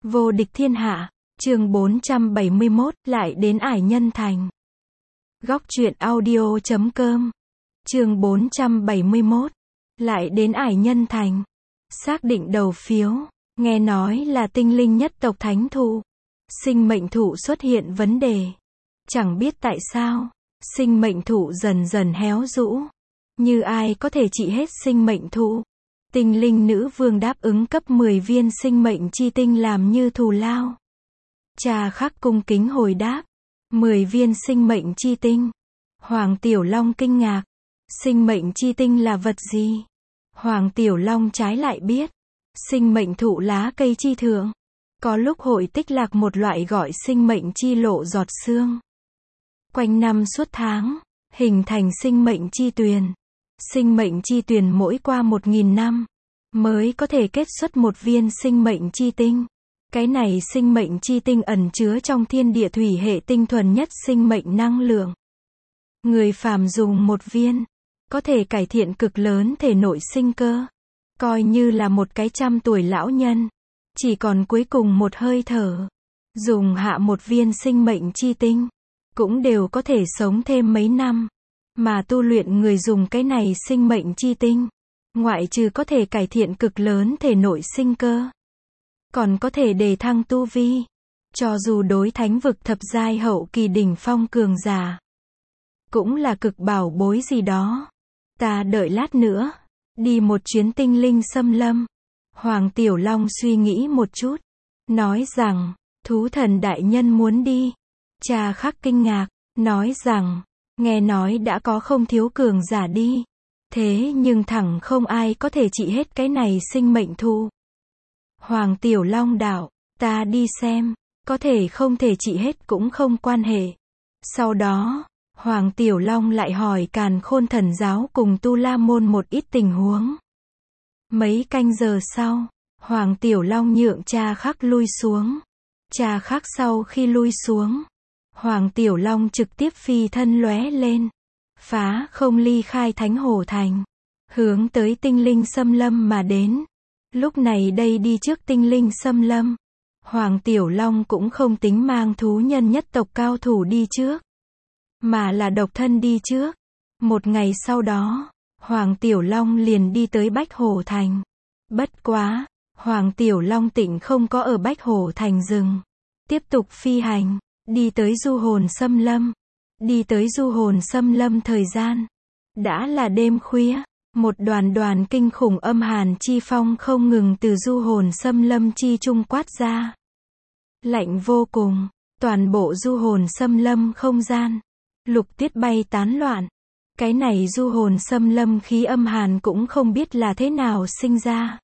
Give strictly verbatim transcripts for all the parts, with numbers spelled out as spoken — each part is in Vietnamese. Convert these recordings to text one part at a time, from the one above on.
Vô địch thiên hạ, chương bốn trăm bảy mươi mốt, lại đến Ải Nhân Thành. Góc truyện audio chấm com, chương bốn trăm bảy mươi mốt, lại đến Ải Nhân Thành. Xác định đầu phiếu, nghe nói là tinh linh nhất tộc thánh thụ. Sinh mệnh thụ xuất hiện vấn đề. Chẳng biết tại sao, sinh mệnh thụ dần dần héo rũ. Như ai có thể trị hết sinh mệnh thụ? Tinh linh nữ vương đáp ứng cấp mười viên sinh mệnh chi tinh làm như thù lao. Cha Khắc cung kính hồi đáp. mười viên sinh mệnh chi tinh. Hoàng Tiểu Long kinh ngạc. Sinh mệnh chi tinh là vật gì? Hoàng Tiểu Long trái lại biết. Sinh mệnh thụ lá cây chi thượng. Có lúc hội tích lạc một loại gọi sinh mệnh chi lộ giọt sương. Quanh năm suốt tháng, hình thành sinh mệnh chi tuyền. Sinh mệnh chi tuyền mỗi qua một nghìn năm, mới có thể kết xuất một viên sinh mệnh chi tinh. Cái này sinh mệnh chi tinh ẩn chứa trong thiên địa thủy hệ tinh thuần nhất sinh mệnh năng lượng. Người phàm dùng một viên, có thể cải thiện cực lớn thể nội sinh cơ. Coi như là một cái trăm tuổi lão nhân, chỉ còn cuối cùng một hơi thở. Dùng hạ một viên sinh mệnh chi tinh, cũng đều có thể sống thêm mấy năm. Mà tu luyện người dùng cái này sinh mệnh chi tinh, ngoại trừ có thể cải thiện cực lớn thể nội sinh cơ, còn có thể đề thăng tu vi. Cho dù đối thánh vực thập giai hậu kỳ đỉnh phong cường giả, cũng là cực bảo bối gì đó. Ta đợi lát nữa, đi một chuyến tinh linh xâm lâm. Hoàng Tiểu Long suy nghĩ một chút, nói rằng, thú thần đại nhân muốn đi. Cha Khắc kinh ngạc, nói rằng, nghe nói đã có không thiếu cường giả đi. Thế nhưng thẳng không ai có thể trị hết cái này sinh mệnh thụ. Hoàng Tiểu Long đạo, ta đi xem, có thể không thể trị hết cũng không quan hệ. Sau đó, Hoàng Tiểu Long lại hỏi Càn Khôn Thần Giáo cùng Tu La Môn một ít tình huống. Mấy canh giờ sau, Hoàng Tiểu Long nhượng Cha Khắc lui xuống. Cha Khắc sau khi lui xuống, Hoàng Tiểu Long trực tiếp phi thân lóe lên, phá không ly khai Thánh Hổ Thành, hướng tới tinh linh xâm lâm mà đến. Lúc này đây đi trước tinh linh xâm lâm, Hoàng Tiểu Long cũng không tính mang thú nhân nhất tộc cao thủ đi trước, mà là độc thân đi trước. Một ngày sau đó, Hoàng Tiểu Long liền đi tới Bách Hổ Thành. Bất quá, Hoàng Tiểu Long tịnh không có ở Bách Hổ Thành dừng, tiếp tục phi hành, đi tới Du Hồn Xâm Lâm. Đi tới Du Hồn Xâm Lâm thời gian, đã là đêm khuya. Một đoàn đoàn kinh khủng âm hàn chi phong không ngừng từ Du Hồn Xâm Lâm chi trung quát ra. Lạnh vô cùng, toàn bộ Du Hồn Xâm Lâm không gian, lục tuyết bay tán loạn. Cái này Du Hồn Xâm Lâm khí âm hàn cũng không biết là thế nào sinh ra.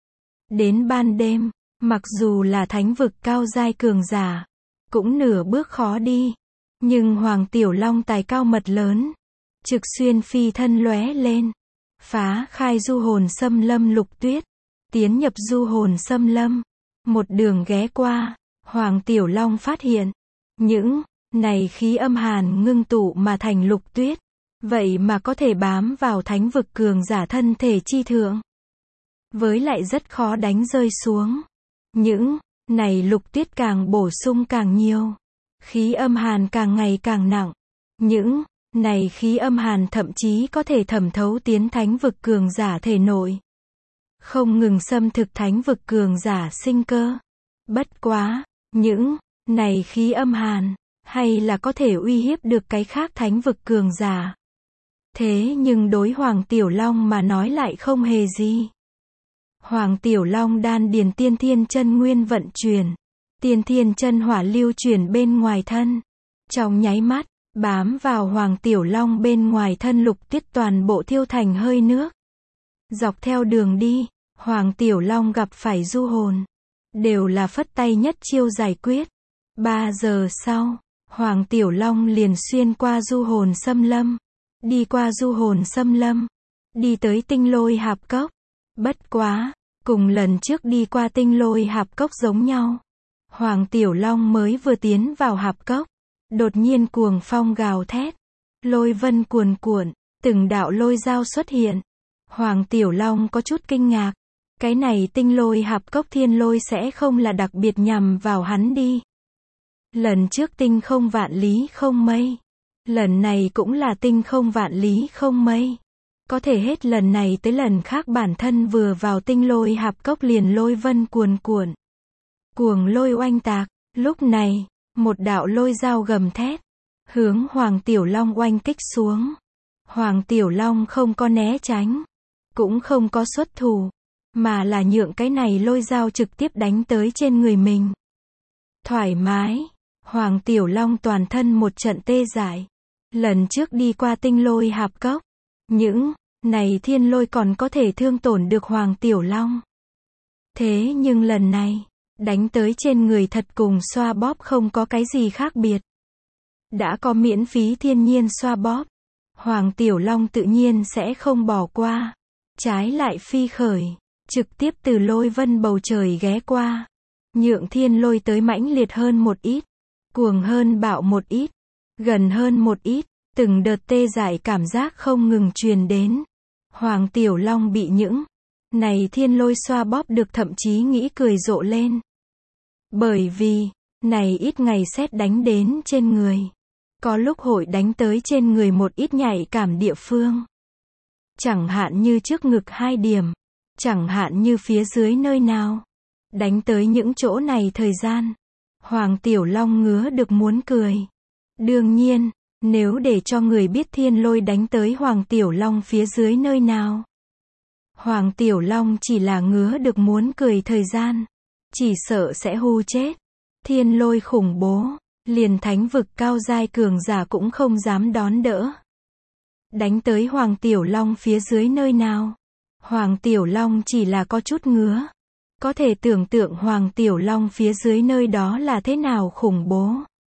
Đến ban đêm, mặc dù là thánh vực cao giai cường giả, cũng nửa bước khó đi. Nhưng Hoàng Tiểu Long tài cao mật lớn, trực xuyên phi thân lóe lên, phá khai Du Hồn Xâm Lâm lục tuyết, tiến nhập Du Hồn Xâm Lâm. Một đường ghé qua, Hoàng Tiểu Long phát hiện, những này khí âm hàn ngưng tụ mà thành lục tuyết, vậy mà có thể bám vào thánh vực cường giả thân thể chi thượng, với lại rất khó đánh rơi xuống. Những này lục tuyết càng bổ sung càng nhiều, khí âm hàn càng ngày càng nặng. Những này khí âm hàn thậm chí có thể thẩm thấu tiến thánh vực cường giả thể nội, không ngừng xâm thực thánh vực cường giả sinh cơ. Bất quá, những này khí âm hàn, hay là có thể uy hiếp được cái khác thánh vực cường giả. Thế nhưng đối Hoàng Tiểu Long mà nói lại không hề gì. Hoàng Tiểu Long đan điền tiên thiên chân nguyên vận chuyển, tiên thiên chân hỏa lưu chuyển bên ngoài thân. Trong nháy mắt, bám vào Hoàng Tiểu Long bên ngoài thân lục tuyết toàn bộ thiêu thành hơi nước. Dọc theo đường đi, Hoàng Tiểu Long gặp phải du hồn, đều là phất tay nhất chiêu giải quyết. Ba giờ sau, Hoàng Tiểu Long liền xuyên qua Du Hồn Xâm Lâm, đi qua Du Hồn Xâm Lâm, đi tới Tinh Lôi Hạp Cốc. Bất quá, cùng lần trước đi qua Tinh Lôi Hạp Cốc giống nhau. Hoàng Tiểu Long mới vừa tiến vào hạp cốc, đột nhiên cuồng phong gào thét, lôi vân cuồn cuộn, từng đạo lôi dao xuất hiện. Hoàng Tiểu Long có chút kinh ngạc, Cái này tinh lôi hạp cốc thiên lôi sẽ không là đặc biệt nhằm vào hắn đi. Lần trước tinh không vạn lý không mây. Lần này cũng là tinh không vạn lý không mây. Có thể hết lần này tới lần khác bản thân vừa vào tinh lôi hạp cốc liền lôi vân cuồn cuộn. Cuồng lôi oanh tạc. Lúc này, một đạo lôi dao gầm thét. Hướng Hoàng Tiểu Long oanh kích xuống. Hoàng Tiểu Long không có né tránh. Cũng không có xuất thủ. Mà là nhượng cái này lôi dao trực tiếp đánh tới trên người mình. Thoải mái. Hoàng Tiểu Long toàn thân một trận tê dại. Lần trước đi qua tinh lôi hạp cốc. Những này thiên lôi còn có thể thương tổn được Hoàng Tiểu Long. Thế nhưng lần này, đánh tới trên người thật cùng xoa bóp không có cái gì khác biệt. Đã có miễn phí thiên nhiên xoa bóp. Hoàng Tiểu Long tự nhiên sẽ không bỏ qua. Trái lại phi khởi. Trực tiếp từ lôi vân bầu trời ghé qua. Nhượng thiên lôi tới mãnh liệt hơn một ít. Cuồng hơn bạo một ít. Gần hơn một ít. Từng đợt tê dại cảm giác không ngừng truyền đến. Hoàng Tiểu Long bị những này thiên lôi xoa bóp được thậm chí nghĩ cười rộ lên. Bởi vì, này ít ngày sét đánh đến trên người. Có lúc hội đánh tới trên người một ít nhạy cảm địa phương. Chẳng hạn như trước ngực hai điểm. Chẳng hạn như phía dưới nơi nào. Đánh tới những chỗ này thời gian. Hoàng Tiểu Long ngứa được muốn cười. Đương nhiên, nếu để cho người biết thiên lôi đánh tới Hoàng Tiểu Long phía dưới nơi nào. Hoàng Tiểu Long chỉ là ngứa được muốn cười thời gian. Chỉ sợ sẽ hù chết. Thiên lôi khủng bố. Liền thánh vực cao giai cường giả cũng không dám đón đỡ. Đánh tới Hoàng Tiểu Long phía dưới nơi nào. Hoàng Tiểu Long chỉ là có chút ngứa. Có thể tưởng tượng Hoàng Tiểu Long phía dưới nơi đó là thế nào khủng bố.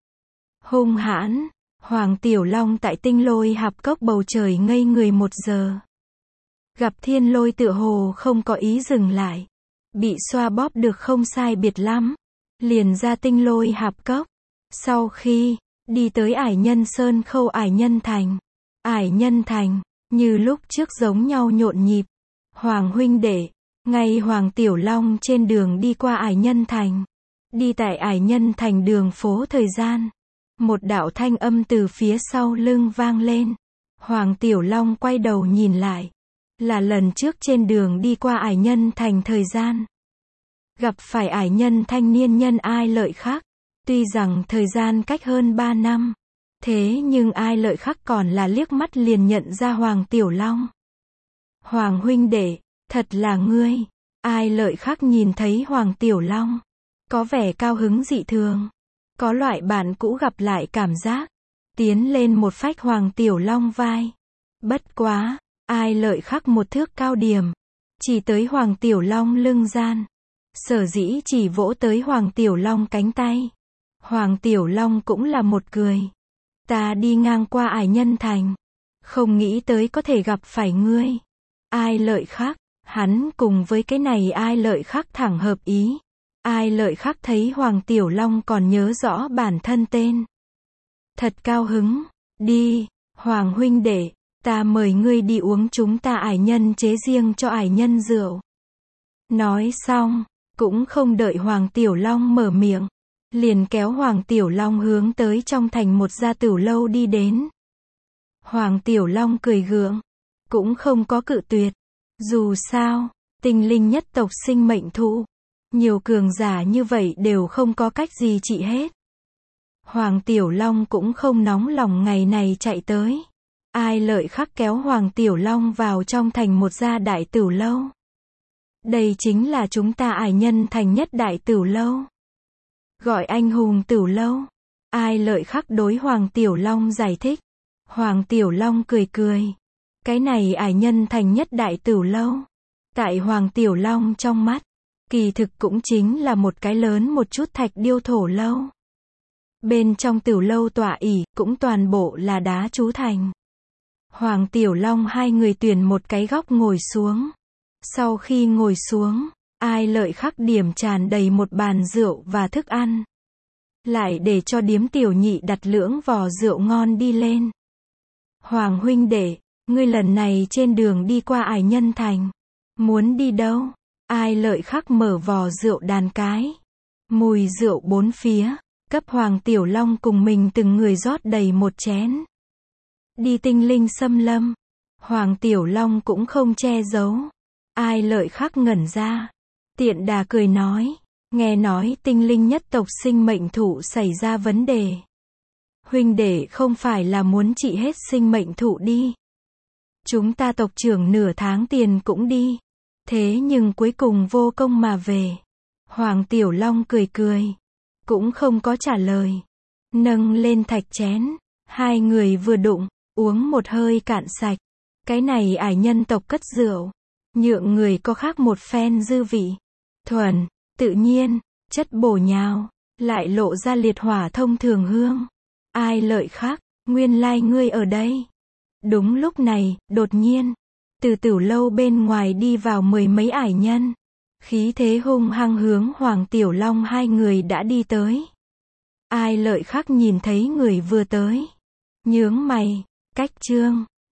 Hung hãn. Hoàng Tiểu Long tại tinh lôi hạp cốc bầu trời ngây người một giờ. Gặp thiên lôi tựa hồ không có ý dừng lại. Bị xoa bóp được không sai biệt lắm. Liền ra tinh lôi hạp cốc. Sau khi đi tới Ải Nhân Sơn khâu Ải Nhân Thành. Ải Nhân Thành, như lúc trước giống nhau nhộn nhịp. Hoàng huynh đệ, ngay Hoàng Tiểu Long trên đường đi qua Ải Nhân Thành. Đi tại Ải Nhân Thành đường phố thời gian. Một đạo thanh âm từ phía sau lưng vang lên. Hoàng Tiểu Long quay đầu nhìn lại. Là lần trước trên đường đi qua Ải Nhân Thành thời gian. Gặp phải Ải Nhân thanh niên nhân Ai Lợi Khắc. Tuy rằng thời gian cách hơn ba năm. Thế nhưng Ai Lợi Khắc còn là liếc mắt liền nhận ra Hoàng Tiểu Long. Hoàng huynh đệ, thật là ngươi. Ai Lợi Khắc nhìn thấy Hoàng Tiểu Long. Có vẻ cao hứng dị thường. Có loại bạn cũ gặp lại cảm giác. Tiến lên một phách Hoàng Tiểu Long vai. Bất quá, Ai Lợi Khắc một thước cao điểm. Chỉ tới Hoàng Tiểu Long lưng gian. Sở dĩ chỉ vỗ tới Hoàng Tiểu Long cánh tay. Hoàng Tiểu Long cũng là một cười. Ta đi ngang qua Ải Nhân Thành. Không nghĩ tới có thể gặp phải ngươi. Ai Lợi Khắc, hắn cùng với cái này Ai Lợi Khắc thẳng hợp ý. Ai Lợi Khắc thấy Hoàng Tiểu Long còn nhớ rõ bản thân tên. Thật cao hứng. Đi, Hoàng huynh đệ, ta mời ngươi đi uống chúng ta Ải Nhân chế riêng cho Ải Nhân rượu. Nói xong, cũng không đợi Hoàng Tiểu Long mở miệng. Liền kéo Hoàng Tiểu Long hướng tới trong thành một gia tửu lâu đi đến. Hoàng Tiểu Long cười gượng. Cũng không có cự tuyệt. Dù sao, tinh linh nhất tộc sinh mệnh thụ. Nhiều cường giả như vậy đều không có cách gì trị hết. Hoàng Tiểu Long cũng không nóng lòng ngày này chạy tới. Ai Lợi Khắc kéo Hoàng Tiểu Long vào trong thành một gia đại tửu lâu. Đây chính là chúng ta Ải Nhân Thành nhất đại tửu lâu. Gọi anh hùng tửu lâu. Ai Lợi Khắc đối Hoàng Tiểu Long giải thích. Hoàng Tiểu Long cười cười. Cái này Ải Nhân Thành nhất đại tửu lâu. Tại Hoàng Tiểu Long trong mắt. Kỳ thực cũng chính là một cái lớn một chút thạch điêu thổ lâu. Bên trong tửu lâu tọa ỷ cũng toàn bộ là đá chú thành. Hoàng Tiểu Long hai người tuyển một cái góc ngồi xuống. Sau khi ngồi xuống, Ai Lợi Khắc điểm tràn đầy một bàn rượu và thức ăn. Lại để cho điếm tiểu nhị đặt lưỡng vò rượu ngon đi lên. Hoàng huynh đệ, ngươi lần này trên đường đi qua Ải Nhân Thành. Muốn đi đâu? Ai Lợi Khắc mở vò rượu đàn cái. Mùi rượu bốn phía, cấp Hoàng Tiểu Long cùng mình từng người rót đầy một chén. Đi tinh linh xâm lâm. Hoàng Tiểu Long cũng không che giấu. Ai Lợi Khắc ngẩn ra. Tiện đà cười nói. Nghe nói tinh linh nhất tộc sinh mệnh thụ xảy ra vấn đề. Huynh đệ không phải là muốn trị hết sinh mệnh thụ đi. Chúng ta tộc trưởng nửa tháng tiền cũng đi. Thế nhưng cuối cùng vô công mà về. Hoàng Tiểu Long cười cười. Cũng không có trả lời. Nâng lên thạch chén. Hai người vừa đụng, uống một hơi cạn sạch. Cái này ải nhân tộc cất rượu. Nhượng người có khác một phen dư vị. Thuần, tự nhiên, chất bổ nhào. Lại lộ ra liệt hỏa thông thường hương. Ai Lợi Khắc, nguyên lai ngươi ở đây. Đúng lúc này, đột nhiên, từ Tửu lâu bên ngoài đi vào mười mấy ải nhân. Khí thế hung hăng hướng Hoàng Tiểu Long hai người đã đi tới. Ai Lợi Khắc nhìn thấy người vừa tới. Nhướng mày, cách trương,